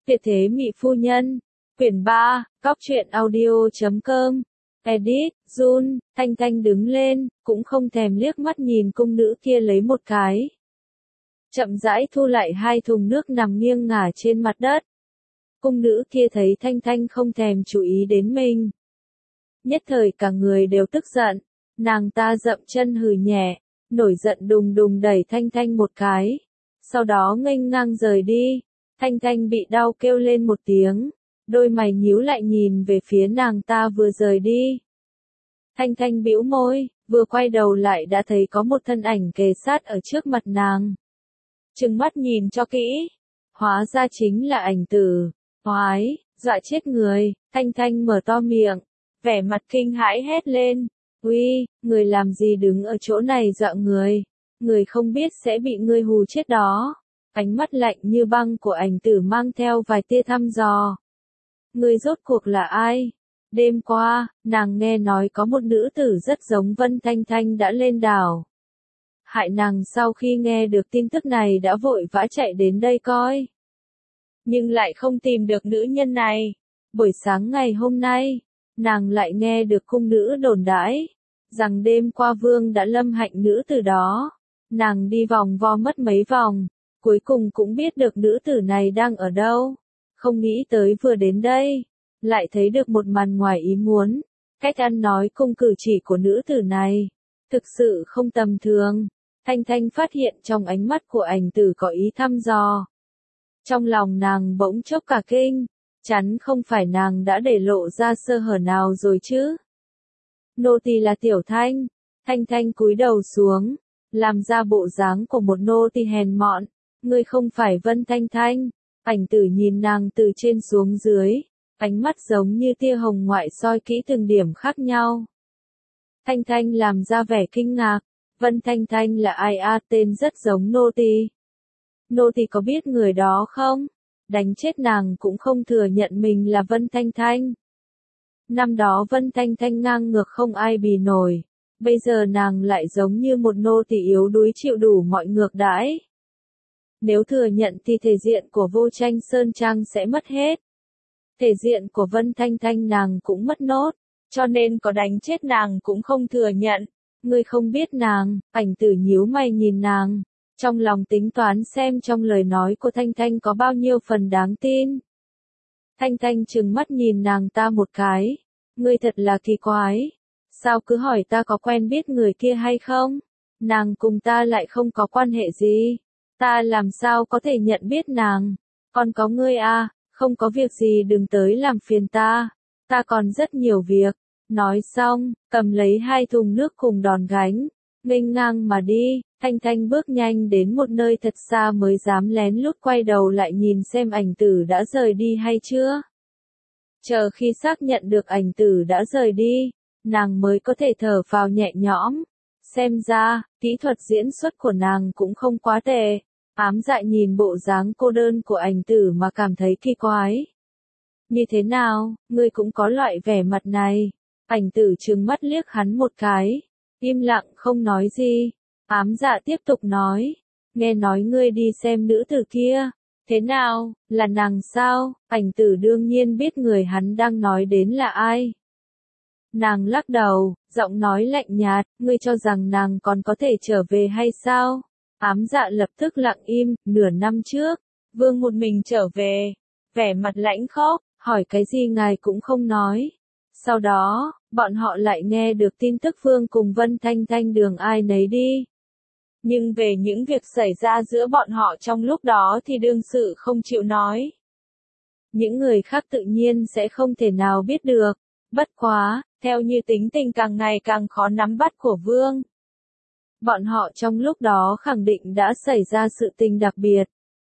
Tuyệt thế mỹ phu nhân. Quyển 3, Cóc truyện audio.com. Edit, Jun. Thanh Thanh đứng lên, cũng không thèm liếc mắt nhìn cung nữ kia lấy một cái. Chậm rãi thu lại hai thùng nước nằm nghiêng ngả trên mặt đất. Cung nữ kia thấy Thanh Thanh không thèm chú ý đến mình. Nhất thời cả người đều tức giận, nàng ta dậm chân hừ nhẹ, nổi giận đùng đùng đẩy Thanh Thanh một cái. Sau đó nghênh ngang rời đi. Thanh Thanh bị đau kêu lên một tiếng, đôi mày nhíu lại nhìn về phía nàng ta vừa rời đi. Thanh Thanh bĩu môi, vừa quay đầu lại đã thấy có một thân ảnh kề sát ở trước mặt nàng. Trừng mắt nhìn cho kỹ, hóa ra chính là Ảnh Tử. Oái, dọa chết người. Thanh Thanh mở to miệng, vẻ mặt kinh hãi hét lên, uy, người làm gì đứng ở chỗ này dọa người, người không biết sẽ bị ngươi hù chết đó. Ánh mắt lạnh như băng của Ảnh Tử mang theo vài tia thăm dò. Ngươi rốt cuộc là ai? Đêm qua, nàng nghe nói có một nữ tử rất giống Vân Thanh Thanh đã lên đảo. Hại nàng sau khi nghe được tin tức này đã vội vã chạy đến đây coi. Nhưng lại không tìm được nữ nhân này. Buổi sáng ngày hôm nay, nàng lại nghe được cung nữ đồn đãi rằng đêm qua vương đã lâm hạnh nữ tử đó. Nàng đi vòng vo mất mấy vòng, cuối cùng cũng biết được nữ tử này đang ở đâu. Không nghĩ tới vừa đến đây, lại thấy được một màn ngoài ý muốn. Cách ăn nói cung cử chỉ của nữ tử này, thực sự không tầm thường. Thanh Thanh phát hiện trong ánh mắt của Ảnh Tử có ý thăm dò. Trong lòng nàng bỗng chốc cả kinh, chắn không phải nàng đã để lộ ra sơ hở nào rồi chứ. Nô tỳ là Tiểu Thanh. Thanh Thanh cúi đầu xuống, làm ra bộ dáng của một nô tỳ hèn mọn. Ngươi không phải Vân Thanh Thanh. Ảnh Tử nhìn nàng từ trên xuống dưới, ánh mắt giống như tia hồng ngoại soi kỹ từng điểm khác nhau. Thanh Thanh làm ra vẻ kinh ngạc, Vân Thanh Thanh là ai a, tên rất giống nô tỳ. Nô tỳ có biết người đó không? Đánh chết nàng cũng không thừa nhận mình là Vân Thanh Thanh. Năm đó Vân Thanh Thanh ngang ngược không ai bì nổi, bây giờ nàng lại giống như một nô tỳ yếu đuối chịu đủ mọi ngược đãi. Nếu thừa nhận thì thể diện của Vô Tranh Sơn Trang sẽ mất hết. Thể diện của Vân Thanh Thanh nàng cũng mất nốt, cho nên có đánh chết nàng cũng không thừa nhận. Ngươi không biết nàng. Ảnh Tử nhíu mày nhìn nàng, trong lòng tính toán xem trong lời nói của Thanh Thanh có bao nhiêu phần đáng tin. Thanh Thanh trừng mắt nhìn nàng ta một cái, ngươi thật là kỳ quái, sao cứ hỏi ta có quen biết người kia hay không? Nàng cùng ta lại không có quan hệ gì, ta làm sao có thể nhận biết nàng? Còn có ngươi à, không có việc gì đừng tới làm phiền ta còn rất nhiều việc. Nói xong, cầm lấy hai thùng nước cùng đòn gánh, nghênh ngang mà đi. Thanh Thanh bước nhanh đến một nơi thật xa mới dám lén lút quay đầu lại nhìn xem Ảnh Tử đã rời đi hay chưa. Chờ khi xác nhận được Ảnh Tử đã rời đi, nàng mới có thể thở phào nhẹ nhõm. Xem ra, kỹ thuật diễn xuất của nàng cũng không quá tệ. Ám Dạ nhìn bộ dáng cô đơn của Ảnh Tử mà cảm thấy kỳ quái. Như thế nào, ngươi cũng có loại vẻ mặt này? Ảnh Tử trừng mắt liếc hắn một cái, im lặng không nói gì. Ám Dạ tiếp tục nói, nghe nói ngươi đi xem nữ tử kia, thế nào, là nàng sao? Ảnh Tử đương nhiên biết người hắn đang nói đến là ai. Nàng lắc đầu, giọng nói lạnh nhạt, ngươi cho rằng nàng còn có thể trở về hay sao? Ám Dạ lập tức lặng im. Nửa năm trước, vương một mình trở về, vẻ mặt lãnh khốc, hỏi cái gì ngài cũng không nói. Sau đó, bọn họ lại nghe được tin tức vương cùng Vân Thanh Thanh đường ai nấy đi. Nhưng về những việc xảy ra giữa bọn họ trong lúc đó thì đương sự không chịu nói. Những người khác tự nhiên sẽ không thể nào biết được. Bất quá, theo như tính tình càng ngày càng khó nắm bắt của vương, bọn họ trong lúc đó khẳng định đã xảy ra sự tình đặc biệt.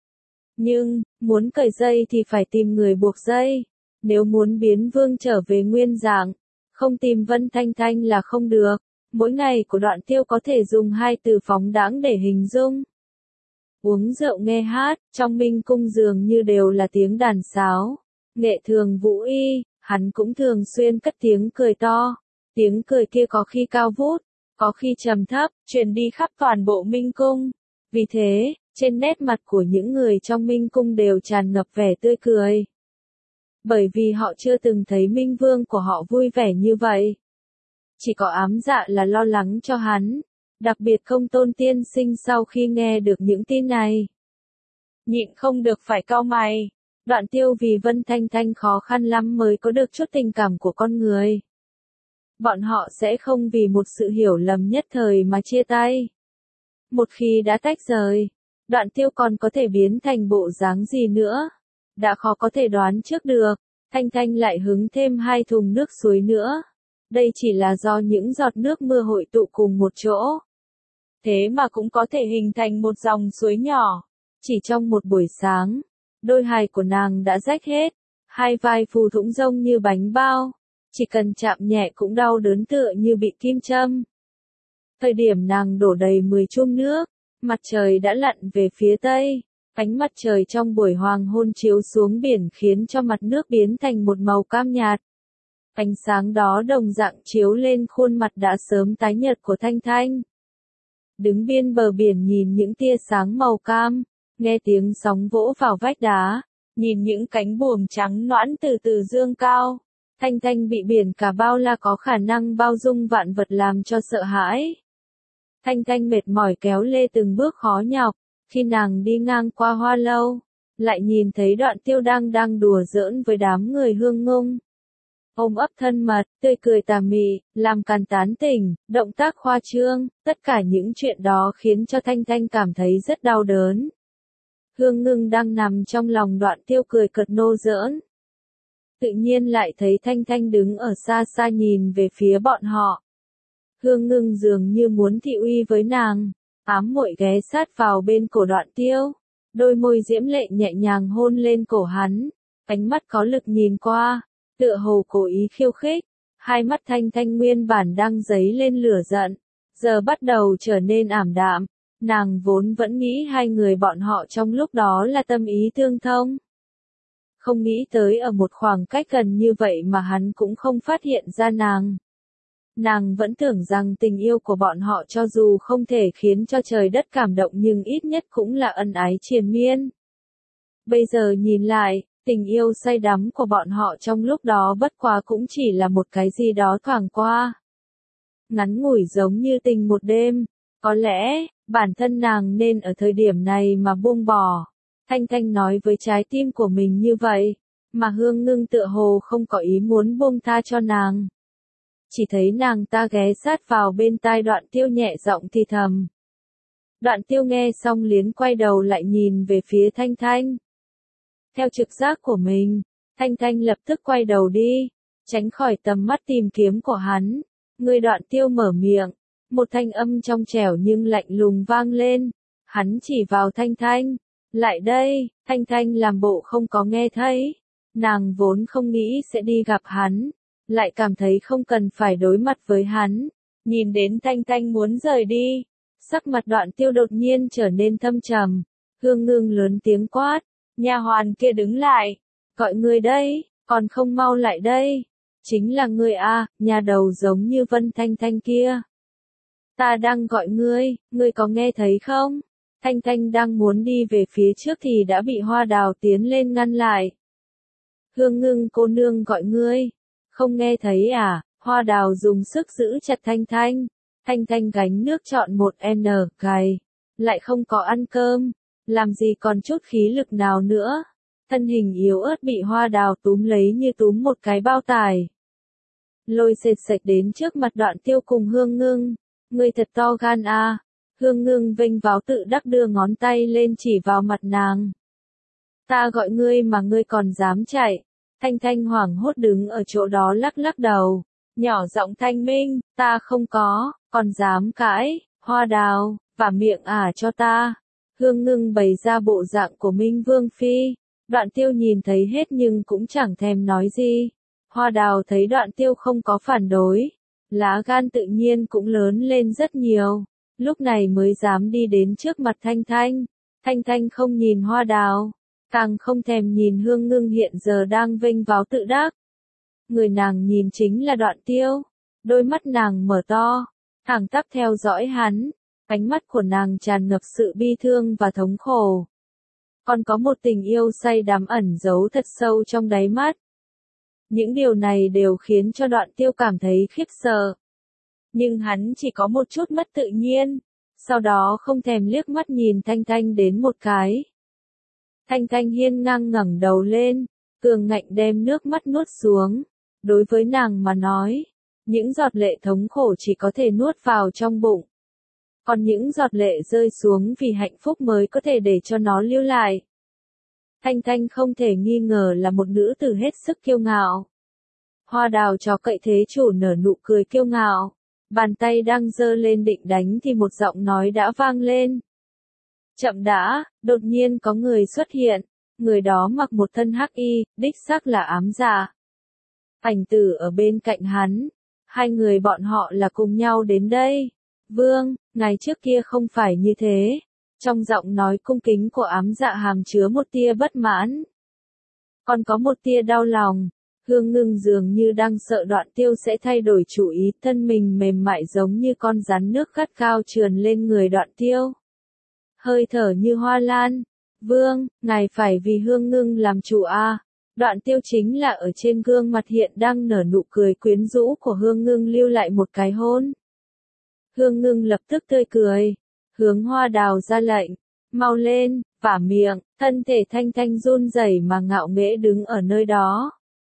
Nhưng, muốn cởi dây thì phải tìm người buộc dây. Nếu muốn biến vương trở về nguyên dạng, không tìm Vân Thanh Thanh là không được. Mỗi ngày của Đoạn Tiêu có thể dùng hai từ phóng đãng để hình dung. Uống rượu nghe hát, trong Minh Cung dường như đều là tiếng đàn sáo. Nghệ Thường Vũ Y, hắn cũng thường xuyên cất tiếng cười to. Tiếng cười kia có khi cao vút, có khi trầm thấp, truyền đi khắp toàn bộ Minh Cung. Vì thế, Trên nét mặt của những người trong Minh Cung đều tràn ngập vẻ tươi cười. Bởi vì họ chưa từng thấy Minh Vương của họ vui vẻ như vậy. Chỉ có ám dạ là lo lắng cho hắn, đặc biệt Công Tôn tiên sinh sau khi nghe được những tin này. Nhịn không được phải cau mày. Đoạn Tiêu vì Vân Thanh Thanh khó khăn lắm mới có được chút tình cảm của con người. Bọn họ sẽ không vì một sự hiểu lầm nhất thời mà chia tay. Một khi đã tách rời, Đoạn Tiêu còn có thể biến thành bộ dáng gì nữa? Đã khó có thể đoán trước được, Thanh Thanh lại hứng thêm 2 thùng nước suối nữa. Đây chỉ là do những giọt nước mưa hội tụ cùng một chỗ. Thế mà cũng có thể hình thành một dòng suối nhỏ. Chỉ trong một buổi sáng, đôi hài của nàng đã rách hết, 2 vai phù thủng rông như bánh bao, chỉ cần chạm nhẹ cũng đau đớn tựa như bị kim châm. Thời điểm nàng đổ đầy 10 chum nước, mặt trời đã lặn về phía tây, ánh mặt trời trong buổi hoàng hôn chiếu xuống biển khiến cho mặt nước biến thành một màu cam nhạt. Ánh sáng đó đồng dạng chiếu lên khuôn mặt đã sớm tái nhợt của Thanh Thanh. Đứng bên bờ biển nhìn những tia sáng màu cam, nghe tiếng sóng vỗ vào vách đá, nhìn những cánh buồm trắng nõn từ từ dương cao. Thanh Thanh bị biển cả bao la có khả năng bao dung vạn vật làm cho sợ hãi. Thanh Thanh mệt mỏi kéo lê từng bước khó nhọc, khi nàng đi ngang qua Hoa Lâu, lại nhìn thấy Đoạn Tiêu đang đùa giỡn với đám người Hương Ngung. Ôm ấp thân mật, tươi cười tà mị, làm càn tán tỉnh, động tác khoa trương, tất cả những chuyện đó khiến cho Thanh Thanh cảm thấy rất đau đớn. Hương Ngưng đang nằm trong lòng Đoạn Tiêu cười cợt nô giỡn. Tự nhiên lại thấy Thanh Thanh đứng ở xa xa nhìn về phía bọn họ. Hương Ngưng dường như muốn thị uy với nàng, ám muội ghé sát vào bên cổ Đoạn Tiêu, đôi môi diễm lệ nhẹ nhàng hôn lên cổ hắn, ánh mắt có lực nhìn qua, tựa hồ cố ý khiêu khích. Hai mắt Thanh Thanh nguyên bản đang dấy lên lửa giận, giờ bắt đầu trở nên ảm đạm. Nàng vốn vẫn nghĩ 2 người bọn họ trong lúc đó là tâm ý tương thông. Không nghĩ tới ở một khoảng cách gần như vậy mà hắn cũng không phát hiện ra nàng. Nàng vẫn tưởng rằng tình yêu của bọn họ cho dù không thể khiến cho trời đất cảm động nhưng ít nhất cũng là ân ái triền miên. Bây giờ nhìn lại, tình yêu say đắm của bọn họ trong lúc đó bất quá cũng chỉ là một cái gì đó thoảng qua. Ngắn ngủi giống như tình một đêm. Có lẽ, bản thân nàng nên ở thời điểm này mà buông bỏ. Thanh Thanh nói với trái tim của mình như vậy, mà Hương Ngưng tựa hồ không có ý muốn buông tha cho nàng. Chỉ thấy nàng ta ghé sát vào bên tai Đoạn Tiêu nhẹ giọng thì thầm. Đoạn Tiêu nghe xong liền quay đầu lại nhìn về phía Thanh Thanh. Theo trực giác của mình, Thanh Thanh lập tức quay đầu đi, tránh khỏi tầm mắt tìm kiếm của hắn. Người Đoạn Tiêu mở miệng, một thanh âm trong trẻo nhưng lạnh lùng vang lên. Hắn chỉ vào Thanh Thanh. Lại đây, Thanh Thanh làm bộ không có nghe thấy. Nàng vốn không nghĩ sẽ đi gặp hắn, lại cảm thấy không cần phải đối mặt với hắn. Nhìn đến Thanh Thanh muốn rời đi, sắc mặt Đoạn Tiêu đột nhiên trở nên thâm trầm. Hương Ngưng lớn tiếng quát, nha hoàn kia đứng lại, gọi người đây, còn không mau lại đây. Chính là ngươi a, nhà đầu giống như Vân Thanh Thanh kia. Ta đang gọi ngươi có nghe thấy không? Thanh Thanh đang muốn đi về phía trước thì đã bị Hoa Đào tiến lên ngăn lại. Hương Ngưng cô nương gọi ngươi, không nghe thấy à? Hoa Đào dùng sức giữ chặt Thanh Thanh. Thanh Thanh gánh nước trọn một N cày, lại không có ăn cơm, làm gì còn chút khí lực nào nữa. Thân hình yếu ớt bị Hoa Đào túm lấy như túm một cái bao tải. Lôi sệt sạch đến trước mặt Đoạn Tiêu cùng Hương Ngưng. Ngươi thật to gan a. Hương Ngưng vênh váo tự đắc đưa ngón tay lên chỉ vào mặt nàng. Ta gọi ngươi mà ngươi còn dám chạy. Thanh Thanh hoảng hốt đứng ở chỗ đó lắc lắc đầu. Nhỏ giọng thanh minh, ta không có, còn dám cãi. Hoa Đào, vả miệng cho ta. Hương Ngưng bày ra bộ dạng của Minh Vương Phi. Đoạn Tiêu nhìn thấy hết nhưng cũng chẳng thèm nói gì. Hoa Đào thấy Đoạn Tiêu không có phản đối, lá gan tự nhiên cũng lớn lên rất nhiều, lúc này mới dám đi đến trước mặt Thanh Thanh. Thanh Thanh không nhìn Hoa Đào, càng không thèm nhìn Hương Ngưng hiện giờ đang vênh váo tự đắc. Người nàng nhìn chính là Đoạn Tiêu, đôi mắt nàng mở to, thẳng tắp theo dõi hắn, Ánh mắt của nàng tràn ngập sự bi thương và thống khổ. Còn có một tình yêu say đắm ẩn giấu thật sâu trong đáy mắt. Những điều này đều khiến cho Đoạn Tiêu cảm thấy khiếp sợ. Nhưng hắn chỉ có một chút mất tự nhiên, sau đó không thèm liếc mắt nhìn Thanh Thanh đến một cái. Thanh Thanh hiên ngang ngẩng đầu lên, cường ngạnh đem nước mắt nuốt xuống. Đối với nàng mà nói, những giọt lệ thống khổ chỉ có thể nuốt vào trong bụng. Còn những giọt lệ rơi xuống vì hạnh phúc mới có thể để cho nó lưu lại. Thanh Thanh không thể nghi ngờ là một nữ tử hết sức kiêu ngạo. Hoa đào chó cậy thế chủ nở nụ cười kiêu ngạo. Bàn tay đang giơ lên định đánh thì một giọng nói đã vang lên. Chậm đã, đột nhiên có người xuất hiện. Người đó mặc một thân hắc y, đích xác là Ám Dạ. Ảnh Tử ở bên cạnh hắn. Hai người bọn họ là cùng nhau đến đây. Vương, ngài trước kia không phải như thế. Trong giọng nói cung kính của Ám Dạ hàm chứa một tia bất mãn. Còn có một tia đau lòng. Hương Ngưng dường như đang sợ Đoạn Tiêu sẽ thay đổi chủ ý, thân mình mềm mại giống như con rắn nước gắt cao trườn lên người Đoạn Tiêu. Hơi thở như hoa lan. Vương, ngài phải vì Hương Ngưng làm chủ a. Đoạn Tiêu chính là ở trên gương mặt hiện đang nở nụ cười quyến rũ của Hương Ngưng lưu lại một cái hôn. Hương Ngưng lập tức tươi cười, hướng Hoa Đào ra lệnh, mau lên, vả miệng, thân thể Thanh Thanh run rẩy mà ngạo nghễ đứng ở nơi đó.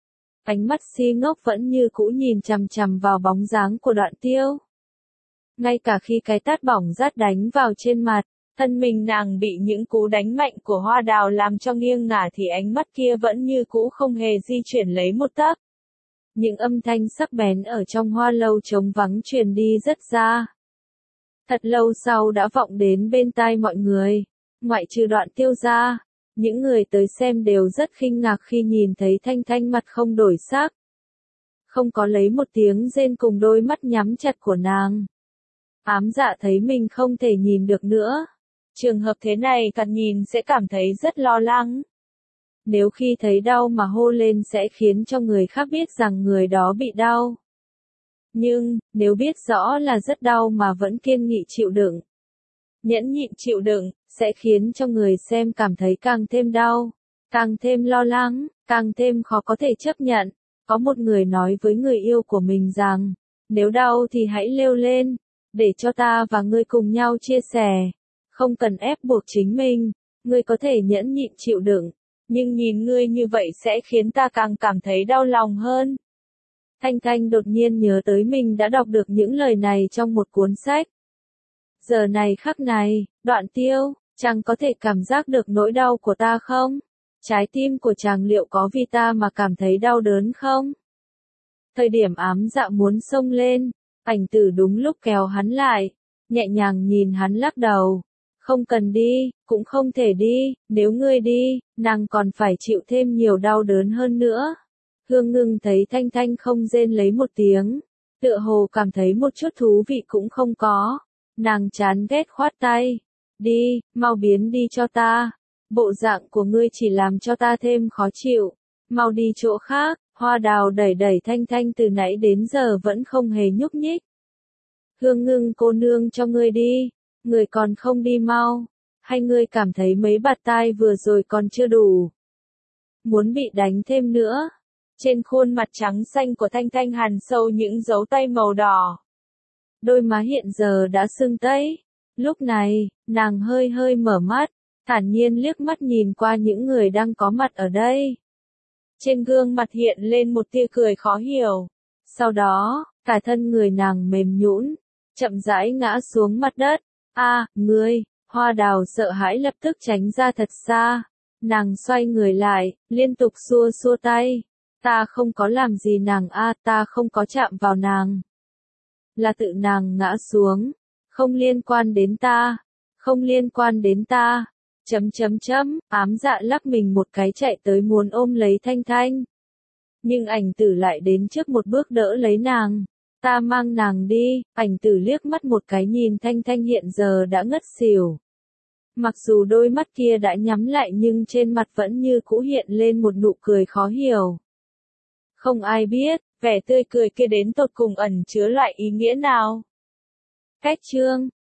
Ánh mắt si ngốc vẫn như cũ nhìn chằm chằm vào bóng dáng của Đoạn Tiêu. Ngay cả khi cái tát bỏng rát đánh vào trên mặt, thân mình nàng bị những cú đánh mạnh của Hoa Đào làm cho nghiêng ngả thì ánh mắt kia vẫn như cũ không hề di chuyển lấy một tấc. Những âm thanh sắc bén ở trong hoa lâu trống vắng truyền đi rất xa. Thật lâu sau đã vọng đến bên tai mọi người, ngoại trừ Đoạn Tiêu ra, những người tới xem đều rất kinh ngạc khi nhìn thấy Thanh Thanh mặt không đổi sắc. Không có lấy một tiếng rên cùng đôi mắt nhắm chặt của nàng. Ám Dạ thấy mình không thể nhìn được nữa. Trường hợp thế này càng nhìn sẽ cảm thấy rất lo lắng. Nếu khi thấy đau mà hô lên sẽ khiến cho người khác biết rằng người đó bị đau. Nhưng, nếu biết rõ là rất đau mà vẫn kiên nghị chịu đựng, nhẫn nhịn chịu đựng, sẽ khiến cho người xem cảm thấy càng thêm đau, càng thêm lo lắng, càng thêm khó có thể chấp nhận. Có một người nói với người yêu của mình rằng, nếu đau thì hãy lêu lên, để cho ta và ngươi cùng nhau chia sẻ. Không cần ép buộc chính mình, ngươi có thể nhẫn nhịn chịu đựng, nhưng nhìn ngươi như vậy sẽ khiến ta càng cảm thấy đau lòng hơn. Thanh Thanh đột nhiên nhớ tới mình đã đọc được những lời này trong một cuốn sách. Giờ này khắc này, Đoạn Tiêu, chàng có thể cảm giác được nỗi đau của ta không? Trái tim của chàng liệu có vì ta mà cảm thấy đau đớn không? Thời điểm Ám Dạ muốn xông lên, Ảnh Tử đúng lúc kéo hắn lại, nhẹ nhàng nhìn hắn lắc đầu. Không cần đi, cũng không thể đi, nếu ngươi đi, nàng còn phải chịu thêm nhiều đau đớn hơn nữa. Hương Ngưng thấy Thanh Thanh không rên lấy một tiếng, tựa hồ cảm thấy một chút thú vị cũng không có. Nàng chán ghét khoát tay. Đi, mau biến đi cho ta. Bộ dạng của ngươi chỉ làm cho ta thêm khó chịu. Mau đi chỗ khác. Hoa Đào đẩy đẩy Thanh Thanh từ nãy đến giờ vẫn không hề nhúc nhích. Hương Ngưng cô nương cho ngươi đi. Ngươi còn không đi mau. Hay ngươi cảm thấy mấy bạt tai vừa rồi còn chưa đủ? Muốn bị đánh thêm nữa. Trên khuôn mặt trắng xanh của Thanh Thanh hằn sâu những dấu tay màu đỏ. Đôi má hiện giờ đã sưng tấy. Lúc này, nàng hơi hơi mở mắt, thản nhiên liếc mắt nhìn qua những người đang có mặt ở đây. Trên gương mặt hiện lên một tia cười khó hiểu. Sau đó, cả thân người nàng mềm nhũn, chậm rãi ngã xuống mặt đất. Ngươi, Hoa Đào sợ hãi lập tức tránh ra thật xa. Nàng xoay người lại, liên tục xua xua tay. Ta không có làm gì nàng ta không có chạm vào nàng. Là tự nàng ngã xuống. Không liên quan đến ta. Không liên quan đến ta. Ám Dạ lắc mình một cái chạy tới muốn ôm lấy Thanh Thanh. Nhưng Ảnh Tử lại đến trước một bước đỡ lấy nàng. Ta mang nàng đi. Ảnh Tử liếc mắt một cái nhìn Thanh Thanh hiện giờ đã ngất xỉu. Mặc dù đôi mắt kia đã nhắm lại nhưng trên mặt vẫn như cũ hiện lên một nụ cười khó hiểu. Không ai biết, vẻ tươi cười kia đến tột cùng ẩn chứa loại ý nghĩa nào. Cách chương